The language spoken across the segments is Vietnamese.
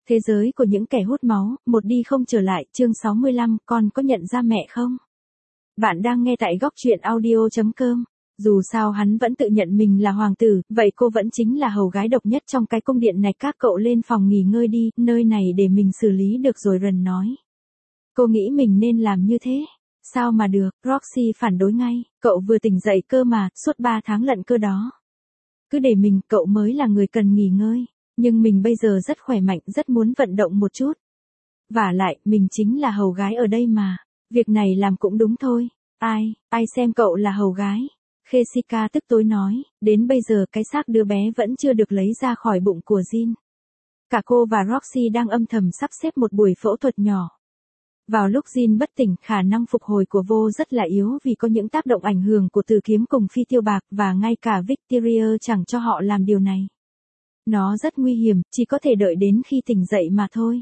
Thế giới của những kẻ hút máu, một đi không trở lại, chương 65, con có nhận ra mẹ không? Bạn đang nghe tại góc truyện audio.com. Dù sao hắn vẫn tự nhận mình là hoàng tử, vậy cô vẫn chính là hầu gái độc nhất trong cái cung điện này. Các cậu lên phòng nghỉ ngơi đi, nơi này để mình xử lý được rồi. Ren nói. Cô nghĩ mình nên làm như thế. Sao mà được, Roxy phản đối ngay, cậu vừa tỉnh dậy cơ mà, suốt 3 tháng lận cơ đó. Cứ để mình, cậu mới là người cần nghỉ ngơi. Nhưng mình bây giờ rất khỏe mạnh, rất muốn vận động một chút. Vả lại, mình chính là hầu gái ở đây mà. Việc này làm cũng đúng thôi. Ai xem cậu là hầu gái. Jessica tức tối nói, đến bây giờ cái xác đứa bé vẫn chưa được lấy ra khỏi bụng của Jin. Cả cô và Roxy đang âm thầm sắp xếp một buổi phẫu thuật nhỏ. Vào lúc Jin bất tỉnh, khả năng phục hồi của vô rất là yếu vì có những tác động ảnh hưởng của từ kiếm cùng phi tiêu bạc và ngay cả Victoria chẳng cho họ làm điều này. Nó rất nguy hiểm, chỉ có thể đợi đến khi tỉnh dậy mà thôi.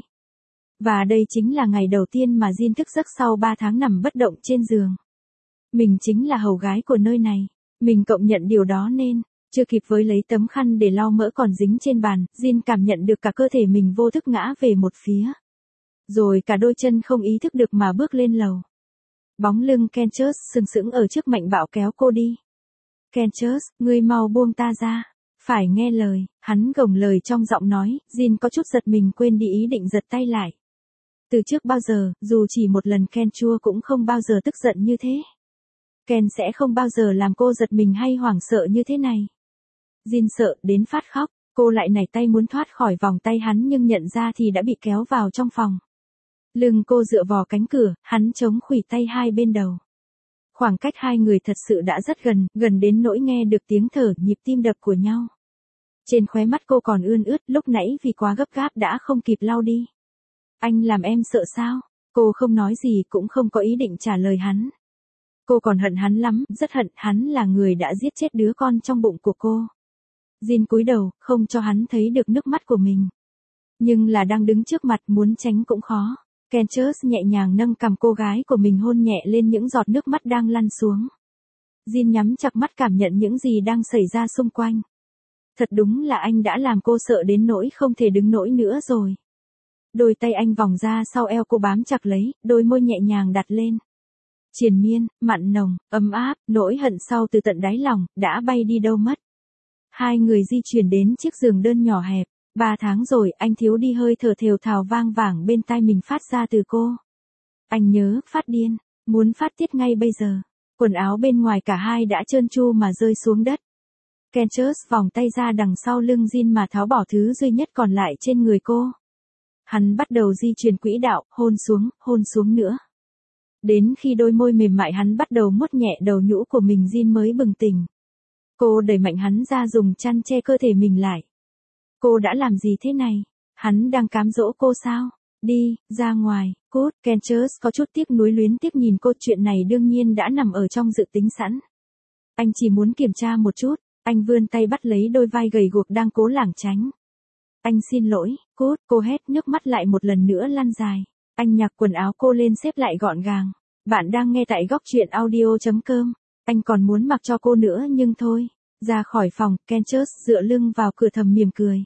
Và đây chính là ngày đầu tiên mà Jin thức giấc sau 3 tháng nằm bất động trên giường. Mình chính là hầu gái của nơi này. Mình cộng nhận điều đó nên, chưa kịp với lấy tấm khăn để lau mỡ còn dính trên bàn, Jin cảm nhận được cả cơ thể mình vô thức ngã về một phía. Rồi cả đôi chân không ý thức được mà bước lên lầu. Bóng lưng Kenchus sừng sững ở trước mạnh bạo kéo cô đi. Kenchus, ngươi mau buông ta ra. Phải nghe lời, hắn gồng lời trong giọng nói, Jin có chút giật mình quên đi ý định giật tay lại. Từ trước bao giờ, dù chỉ một lần Ken chua cũng không bao giờ tức giận như thế. Ken sẽ không bao giờ làm cô giật mình hay hoảng sợ như thế này. Jin sợ đến phát khóc, cô lại nảy tay muốn thoát khỏi vòng tay hắn nhưng nhận ra thì đã bị kéo vào trong phòng. Lưng cô dựa vào cánh cửa, hắn chống khuỷu tay hai bên đầu. Khoảng cách hai người thật sự đã rất gần, gần đến nỗi nghe được tiếng thở, nhịp tim đập của nhau. Trên khóe mắt cô còn ươn ướt, lúc nãy vì quá gấp gáp đã không kịp lau đi. Anh làm em sợ sao? Cô không nói gì cũng không có ý định trả lời hắn. Cô còn hận hắn lắm, rất hận, hắn là người đã giết chết đứa con trong bụng của cô. Jin cúi đầu, không cho hắn thấy được nước mắt của mình. Nhưng là đang đứng trước mặt, muốn tránh cũng khó. Kenchus nhẹ nhàng nâng cằm cô gái của mình hôn nhẹ lên những giọt nước mắt đang lăn xuống. Jin nhắm chặt mắt cảm nhận những gì đang xảy ra xung quanh. Thật đúng là anh đã làm cô sợ đến nỗi không thể đứng nổi nữa rồi. Đôi tay anh vòng ra sau eo cô bám chặt lấy, đôi môi nhẹ nhàng đặt lên. Triền miên, mặn nồng, ấm áp, nỗi hận sau từ tận đáy lòng, đã bay đi đâu mất. Hai người di chuyển đến chiếc giường đơn nhỏ hẹp. 3 tháng rồi, anh thiếu đi hơi thở thều thào vang vẳng bên tai mình phát ra từ cô. Anh nhớ, phát điên, muốn phát tiết ngay bây giờ. Quần áo bên ngoài cả hai đã trơn tru mà rơi xuống đất. Kenchus vòng tay ra đằng sau lưng Jin mà tháo bỏ thứ duy nhất còn lại trên người cô. Hắn bắt đầu di chuyển quỹ đạo, hôn xuống nữa. Đến khi đôi môi mềm mại hắn bắt đầu vuốt nhẹ đầu nhũ của mình, Jin mới bừng tỉnh. Cô đẩy mạnh hắn ra dùng chăn che cơ thể mình lại. Cô đã làm gì thế này? Hắn đang cám dỗ cô sao? Đi, ra ngoài, cút. Kenchus có chút tiếc nuối luyến tiếc nhìn cô, chuyện này đương nhiên đã nằm ở trong dự tính sẵn. Anh chỉ muốn kiểm tra một chút, anh vươn tay bắt lấy đôi vai gầy guộc đang cố lảng tránh. Anh xin lỗi, cút, cô hét, nước mắt lại một lần nữa lăn dài. Anh nhặt quần áo cô lên xếp lại gọn gàng. Bạn đang nghe tại góc truyện audio.com. Anh còn muốn mặc cho cô nữa nhưng thôi. Ra khỏi phòng, Kenchus dựa lưng vào cửa thầm mỉm cười.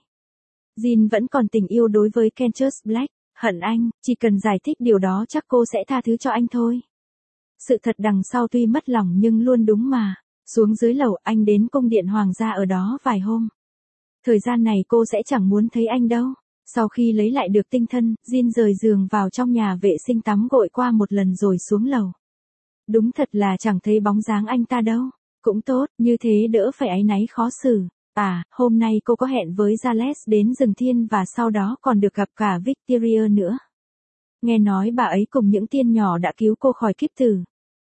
Jin vẫn còn tình yêu đối với Kenchus Black, hận anh, chỉ cần giải thích điều đó chắc cô sẽ tha thứ cho anh thôi. Sự thật đằng sau tuy mất lòng nhưng luôn đúng mà. Xuống dưới lầu, anh đến cung điện hoàng gia ở đó vài hôm. Thời gian này cô sẽ chẳng muốn thấy anh đâu. Sau khi lấy lại được tinh thần, Jin rời giường vào trong nhà vệ sinh tắm gội qua một lần rồi xuống lầu. Đúng thật là chẳng thấy bóng dáng anh ta đâu. Cũng tốt, như thế đỡ phải áy náy khó xử. Hôm nay cô có hẹn với Jales đến rừng thiên và sau đó còn được gặp cả Victoria nữa. Nghe nói bà ấy cùng những tiên nhỏ đã cứu cô khỏi kiếp tử.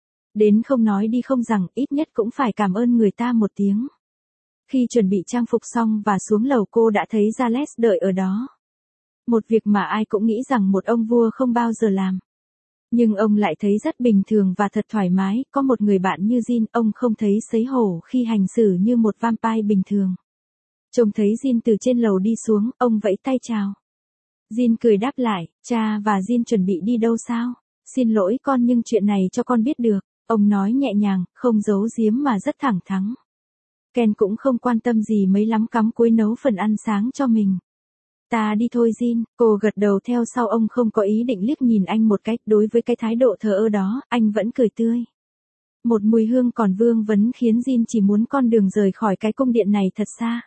Đến không nói đi không rằng, ít nhất cũng phải cảm ơn người ta một tiếng. Khi chuẩn bị trang phục xong và xuống lầu cô đã thấy Jales đợi ở đó. Một việc mà ai cũng nghĩ rằng một ông vua không bao giờ làm. Nhưng ông lại thấy rất bình thường và thật thoải mái, có một người bạn như Jin, ông không thấy xấu hổ khi hành xử như một vampire bình thường. Trông thấy Jin từ trên lầu đi xuống, ông vẫy tay chào. Jin cười đáp lại, cha và Jin chuẩn bị đi đâu sao? Xin lỗi con nhưng chuyện này cho con biết được. Ông nói nhẹ nhàng, không giấu giếm mà rất thẳng thắn. Ken cũng không quan tâm gì mấy lắm, cắm cúi nấu phần ăn sáng cho mình. Ta đi thôi Jin, cô gật đầu theo sau ông không có ý định liếc nhìn anh một cách, đối với cái thái độ thờ ơ đó, anh vẫn cười tươi. Một mùi hương còn vương vấn khiến Jin chỉ muốn con đường rời khỏi cái cung điện này thật xa.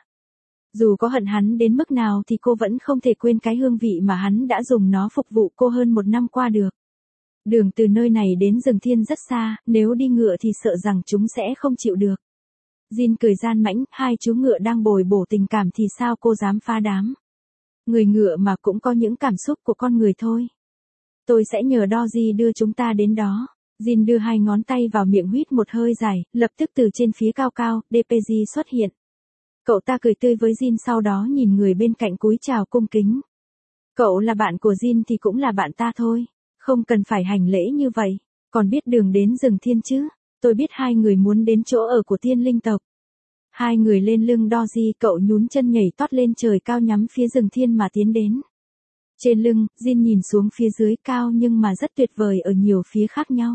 Dù có hận hắn đến mức nào thì cô vẫn không thể quên cái hương vị mà hắn đã dùng nó phục vụ cô hơn 1 năm qua được. Đường từ nơi này đến rừng thiên rất xa, nếu đi ngựa thì sợ rằng chúng sẽ không chịu được. Jin cười gian mãnh, hai chú ngựa đang bồi bổ tình cảm thì sao cô dám phá đám. Người ngựa mà cũng có những cảm xúc của con người thôi. Tôi sẽ nhờ Doji đưa chúng ta đến đó. Jin đưa hai ngón tay vào miệng huýt một hơi dài, lập tức từ trên phía cao cao, DPG xuất hiện. Cậu ta cười tươi với Jin sau đó nhìn người bên cạnh cúi chào cung kính. Cậu là bạn của Jin thì cũng là bạn ta thôi. Không cần phải hành lễ như vậy. Còn biết đường đến rừng thiên chứ? Tôi biết hai người muốn đến chỗ ở của thiên linh tộc. Hai người lên lưng Doji, cậu nhún chân nhảy tót lên trời cao nhắm phía rừng thiên mà tiến đến. Trên lưng, Jin nhìn xuống phía dưới cao nhưng mà rất tuyệt vời ở nhiều phía khác nhau.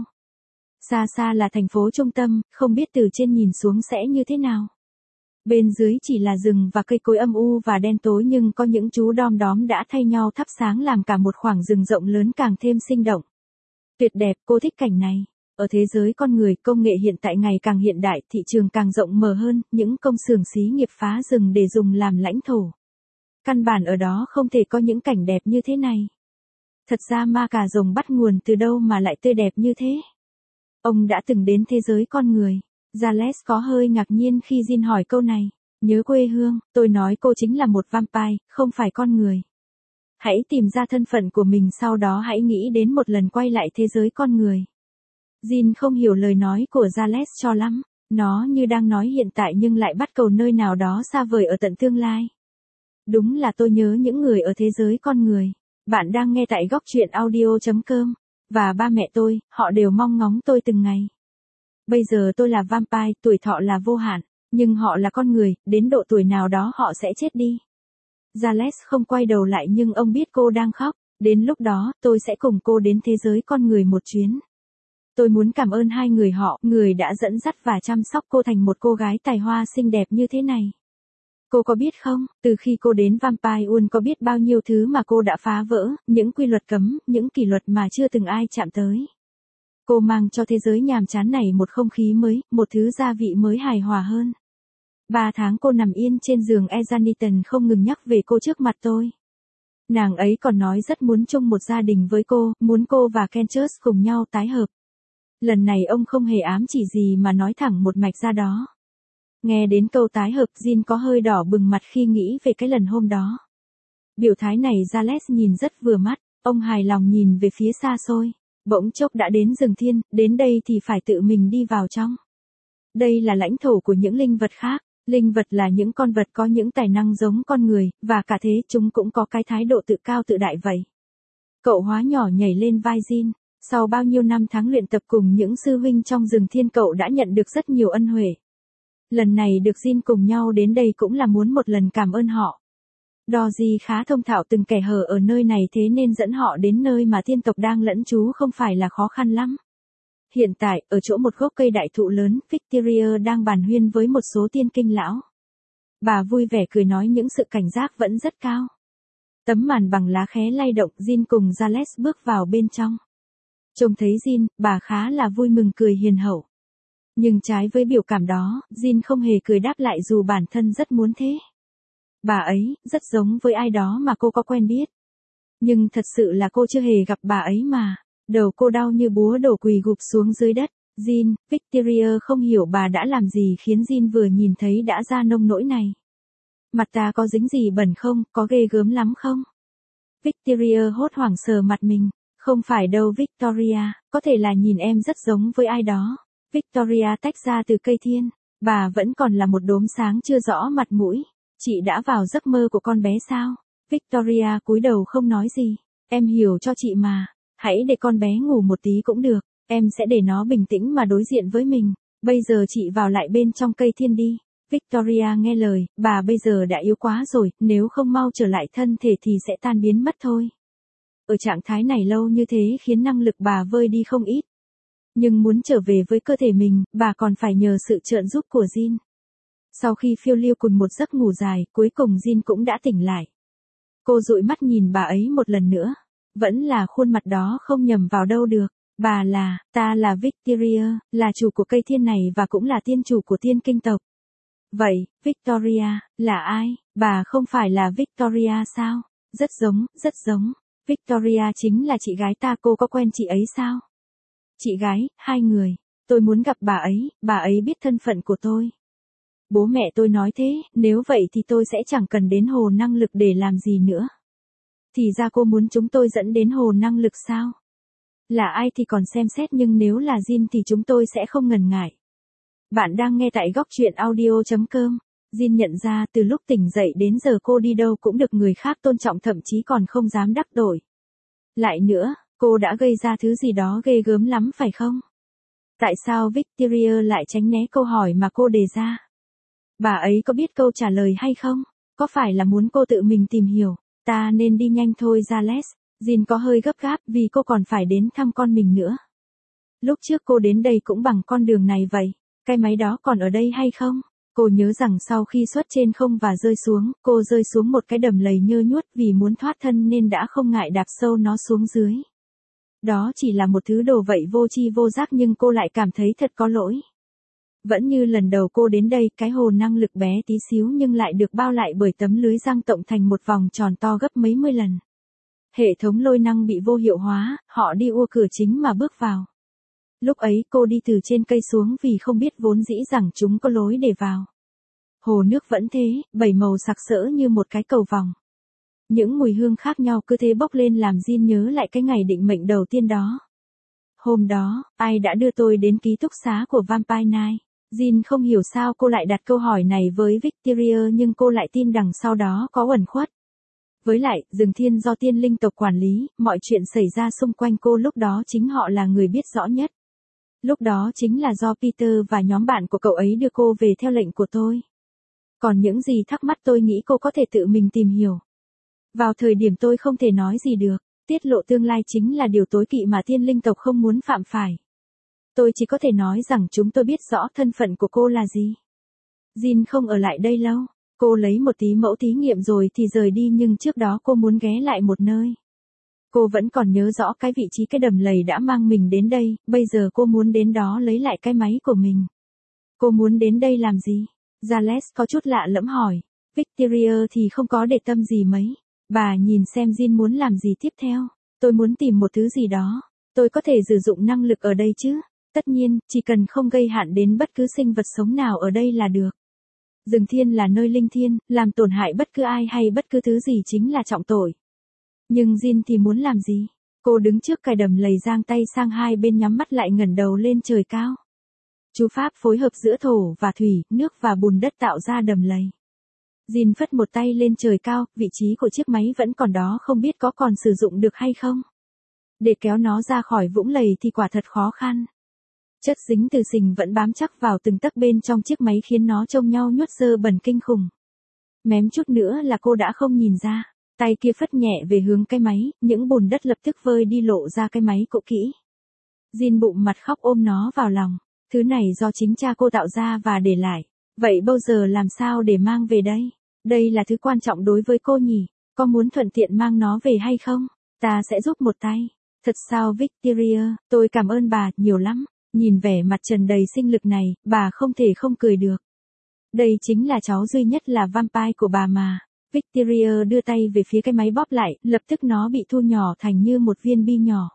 Xa xa là thành phố trung tâm, không biết từ trên nhìn xuống sẽ như thế nào. Bên dưới chỉ là rừng và cây cối âm u và đen tối nhưng có những chú đom đóm đã thay nhau thắp sáng làm cả một khoảng rừng rộng lớn càng thêm sinh động. Tuyệt đẹp, cô thích cảnh này. Ở thế giới con người, công nghệ hiện tại ngày càng hiện đại, thị trường càng rộng mở hơn, những công xưởng xí nghiệp phá rừng để dùng làm lãnh thổ. Căn bản ở đó không thể có những cảnh đẹp như thế này. Thật ra ma cà rồng bắt nguồn từ đâu mà lại tươi đẹp như thế? Ông đã từng đến thế giới con người. Jales có hơi ngạc nhiên khi Jin hỏi câu này. Nhớ quê hương, tôi nói cô chính là một vampire, không phải con người. Hãy tìm ra thân phận của mình sau đó hãy nghĩ đến một lần quay lại thế giới con người. Jin không hiểu lời nói của Jales cho lắm. Nó như đang nói hiện tại nhưng lại bắt cầu nơi nào đó xa vời ở tận tương lai. Đúng là tôi nhớ những người ở thế giới con người. Bạn đang nghe tại góc truyện audio.com. Và ba mẹ tôi, họ đều mong ngóng tôi từng ngày. Bây giờ tôi là vampire, tuổi thọ là vô hạn. Nhưng họ là con người, đến độ tuổi nào đó họ sẽ chết đi. Jales không quay đầu lại nhưng ông biết cô đang khóc. Đến lúc đó, tôi sẽ cùng cô đến thế giới con người một chuyến. Tôi muốn cảm ơn hai người họ, người đã dẫn dắt và chăm sóc cô thành một cô gái tài hoa xinh đẹp như thế này. Cô có biết không, từ khi cô đến Vampire World có biết bao nhiêu thứ mà cô đã phá vỡ, những quy luật cấm, những kỷ luật mà chưa từng ai chạm tới. Cô mang cho thế giới nhàm chán này một không khí mới, một thứ gia vị mới hài hòa hơn. 3 tháng cô nằm yên trên giường Ezaniton không ngừng nhắc về cô trước mặt tôi. Nàng ấy còn nói rất muốn chung một gia đình với cô, muốn cô và Kenchus cùng nhau tái hợp. Lần này ông không hề ám chỉ gì mà nói thẳng một mạch ra đó. Nghe đến câu tái hợp, Jin có hơi đỏ bừng mặt khi nghĩ về cái lần hôm đó. Biểu thái này Jales nhìn rất vừa mắt, ông hài lòng nhìn về phía xa xôi. Bỗng chốc đã đến rừng thiên, đến đây thì phải tự mình đi vào trong. Đây là lãnh thổ của những linh vật khác. Linh vật là những con vật có những tài năng giống con người, và cả thế chúng cũng có cái thái độ tự cao tự đại vậy. Cậu hóa nhỏ nhảy lên vai Jin. Sau bao nhiêu năm tháng luyện tập cùng những sư huynh trong rừng thiên cậu đã nhận được rất nhiều ân huệ. Lần này được Jin cùng nhau đến đây cũng là muốn một lần cảm ơn họ. Doji khá thông thạo từng kẻ hở ở nơi này thế nên dẫn họ đến nơi mà thiên tộc đang lẫn trú không phải là khó khăn lắm. Hiện tại, ở chỗ một gốc cây đại thụ lớn, Victoria đang bàn huyên với một số tiên kinh lão. Bà vui vẻ cười nói những sự cảnh giác vẫn rất cao. Tấm màn bằng lá khé lay động, Jin cùng Jales bước vào bên trong. Trông thấy Jin, bà khá là vui mừng cười hiền hậu. Nhưng trái với biểu cảm đó, Jin không hề cười đáp lại dù bản thân rất muốn thế. Bà ấy, rất giống với ai đó mà cô có quen biết. Nhưng thật sự là cô chưa hề gặp bà ấy mà. Đầu cô đau như búa đổ quỳ gục xuống dưới đất. Jin, Victoria không hiểu bà đã làm gì khiến Jin vừa nhìn thấy đã ra nông nỗi này. Mặt ta có dính gì bẩn không, có ghê gớm lắm không? Victoria hốt hoảng sờ mặt mình. Không phải đâu Victoria, có thể là nhìn em rất giống với ai đó. Victoria tách ra từ cây thiên. Bà vẫn còn là một đốm sáng chưa rõ mặt mũi. Chị đã vào giấc mơ của con bé sao? Victoria cúi đầu không nói gì. Em hiểu cho chị mà. Hãy để con bé ngủ một tí cũng được. Em sẽ để nó bình tĩnh mà đối diện với mình. Bây giờ chị vào lại bên trong cây thiên đi. Victoria nghe lời, bà bây giờ đã yếu quá rồi, nếu không mau trở lại thân thể thì sẽ tan biến mất thôi. Ở trạng thái này lâu như thế khiến năng lực bà vơi đi không ít. Nhưng muốn trở về với cơ thể mình, bà còn phải nhờ sự trợ giúp của Jin. Sau khi phiêu lưu cùng một giấc ngủ dài, cuối cùng Jin cũng đã tỉnh lại. Cô dụi mắt nhìn bà ấy một lần nữa. Vẫn là khuôn mặt đó không nhầm vào đâu được. Ta là Victoria, là chủ của cây thiên này và cũng là tiên chủ của thiên kinh tộc. Vậy, Victoria, là ai? Bà không phải là Victoria sao? Rất giống, rất giống. Victoria chính là chị gái ta, cô có quen chị ấy sao? Chị gái, 2 người. Tôi muốn gặp bà ấy biết thân phận của tôi. Bố mẹ tôi nói thế, nếu vậy thì tôi sẽ chẳng cần đến hồ năng lực để làm gì nữa. Thì ra cô muốn chúng tôi dẫn đến hồ năng lực sao? Là ai thì còn xem xét, nhưng nếu là Jin thì chúng tôi sẽ không ngần ngại. Bạn đang nghe tại góc truyện audio.com. Jin nhận ra từ lúc tỉnh dậy đến giờ cô đi đâu cũng được người khác tôn trọng, thậm chí còn không dám đắc tội. Lại nữa, cô đã gây ra thứ gì đó ghê gớm lắm phải không? Tại sao Victoria lại tránh né câu hỏi mà cô đề ra? Bà ấy có biết câu trả lời hay không? Có phải là muốn cô tự mình tìm hiểu? Ta nên đi nhanh thôi Giles. Jin có hơi gấp gáp vì cô còn phải đến thăm con mình nữa. Lúc trước cô đến đây cũng bằng con đường này vậy. Cái máy đó còn ở đây hay không? Cô nhớ rằng sau khi xuất trên không và rơi xuống, cô rơi xuống một cái đầm lầy nhơ nhuốc, vì muốn thoát thân nên đã không ngại đạp sâu nó xuống dưới. Đó chỉ là một thứ đồ vậy vô tri vô giác, nhưng cô lại cảm thấy thật có lỗi. Vẫn như lần đầu cô đến đây, cái hồ năng lực bé tí xíu nhưng lại được bao lại bởi tấm lưới giăng rộng thành một vòng tròn to gấp mấy mươi lần. Hệ thống lôi năng bị vô hiệu hóa, họ đi ua cửa chính mà bước vào. Lúc ấy cô đi từ trên cây xuống vì không biết vốn dĩ rằng chúng có lối để vào. Hồ nước vẫn thế, 7 màu sặc sỡ như một cái cầu vòng. Những mùi hương khác nhau cứ thế bốc lên làm Jin nhớ lại cái ngày định mệnh đầu tiên đó. Hôm đó, ai đã đưa tôi đến ký túc xá của Vampire Night? Jin không hiểu sao cô lại đặt câu hỏi này với Victoria, nhưng cô lại tin đằng sau đó có uẩn khuất. Với lại, rừng thiên do tiên linh tộc quản lý, mọi chuyện xảy ra xung quanh cô lúc đó chính họ là người biết rõ nhất. Lúc đó chính là do Peter và nhóm bạn của cậu ấy đưa cô về theo lệnh của tôi. Còn những gì thắc mắc tôi nghĩ cô có thể tự mình tìm hiểu. Vào thời điểm tôi không thể nói gì được, tiết lộ tương lai chính là điều tối kỵ mà tiên linh tộc không muốn phạm phải. Tôi chỉ có thể nói rằng chúng tôi biết rõ thân phận của cô là gì. Jin không ở lại đây lâu. Cô lấy một tí mẫu thí nghiệm rồi thì rời đi, nhưng trước đó cô muốn ghé lại một nơi. Cô vẫn còn nhớ rõ cái vị trí cái đầm lầy đã mang mình đến đây, bây giờ cô muốn đến đó lấy lại cái máy của mình. Cô muốn đến đây làm gì? Giles có chút lạ lẫm hỏi. Victoria thì không có để tâm gì mấy. Bà nhìn xem Jin muốn làm gì tiếp theo. Tôi muốn tìm một thứ gì đó. Tôi có thể sử dụng năng lực ở đây chứ? Tất nhiên, chỉ cần không gây hạn đến bất cứ sinh vật sống nào ở đây là được. Rừng thiên là nơi linh thiêng, làm tổn hại bất cứ ai hay bất cứ thứ gì chính là trọng tội. Nhưng Jin thì muốn làm gì? Cô đứng trước cái đầm lầy giang tay sang hai bên, nhắm mắt lại ngẩng đầu lên trời cao. Chú pháp phối hợp giữa thổ và thủy, nước và bùn đất tạo ra đầm lầy. Jin phất một tay lên trời cao, vị trí của chiếc máy vẫn còn đó, không biết có còn sử dụng được hay không. Để kéo nó ra khỏi vũng lầy thì quả thật khó khăn. Chất dính từ sình vẫn bám chắc vào từng tấc bên trong chiếc máy khiến nó trông nhau nhuốm dơ bẩn kinh khủng. Mém chút nữa là cô đã không nhìn ra. Tay kia phất nhẹ về hướng cái máy, những bùn đất lập tức vơi đi lộ ra cái máy cũ kỹ. Jin bụng mặt khóc ôm nó vào lòng. Thứ này do chính cha cô tạo ra và để lại. Vậy bao giờ làm sao để mang về đây? Đây là thứ quan trọng đối với cô nhỉ? Có muốn thuận tiện mang nó về hay không? Ta sẽ giúp một tay. Thật sao Victoria, tôi cảm ơn bà nhiều lắm. Nhìn vẻ mặt trần đầy sinh lực này, bà không thể không cười được. Đây chính là cháu duy nhất là vampire của bà mà. Victoria đưa tay về phía cái máy bóp lại, lập tức nó bị thu nhỏ thành như một viên bi nhỏ.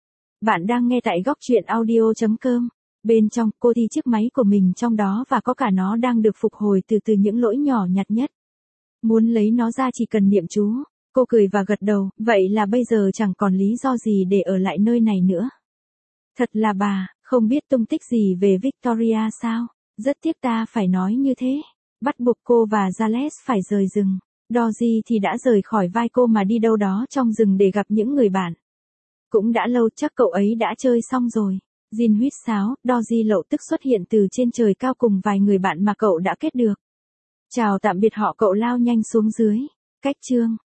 Bạn đang nghe tại góc truyện audio.com. Bên trong, cô thì chiếc máy của mình trong đó và có cả nó đang được phục hồi từ những lỗi nhỏ nhặt nhất. Muốn lấy nó ra chỉ cần niệm chú. Cô cười và gật đầu, vậy là bây giờ chẳng còn lý do gì để ở lại nơi này nữa. Thật là bà, không biết tung tích gì về Victoria sao? Rất tiếc ta phải nói như thế. Bắt buộc cô và Giles phải rời rừng. Doji thì đã rời khỏi vai cô mà đi đâu đó trong rừng để gặp những người bạn. Cũng đã lâu, chắc cậu ấy đã chơi xong rồi. Jin huýt sáo, Doji lộ tức xuất hiện từ trên trời cao cùng vài người bạn mà cậu đã kết được. Chào tạm biệt họ, cậu lao nhanh xuống dưới. Cách chương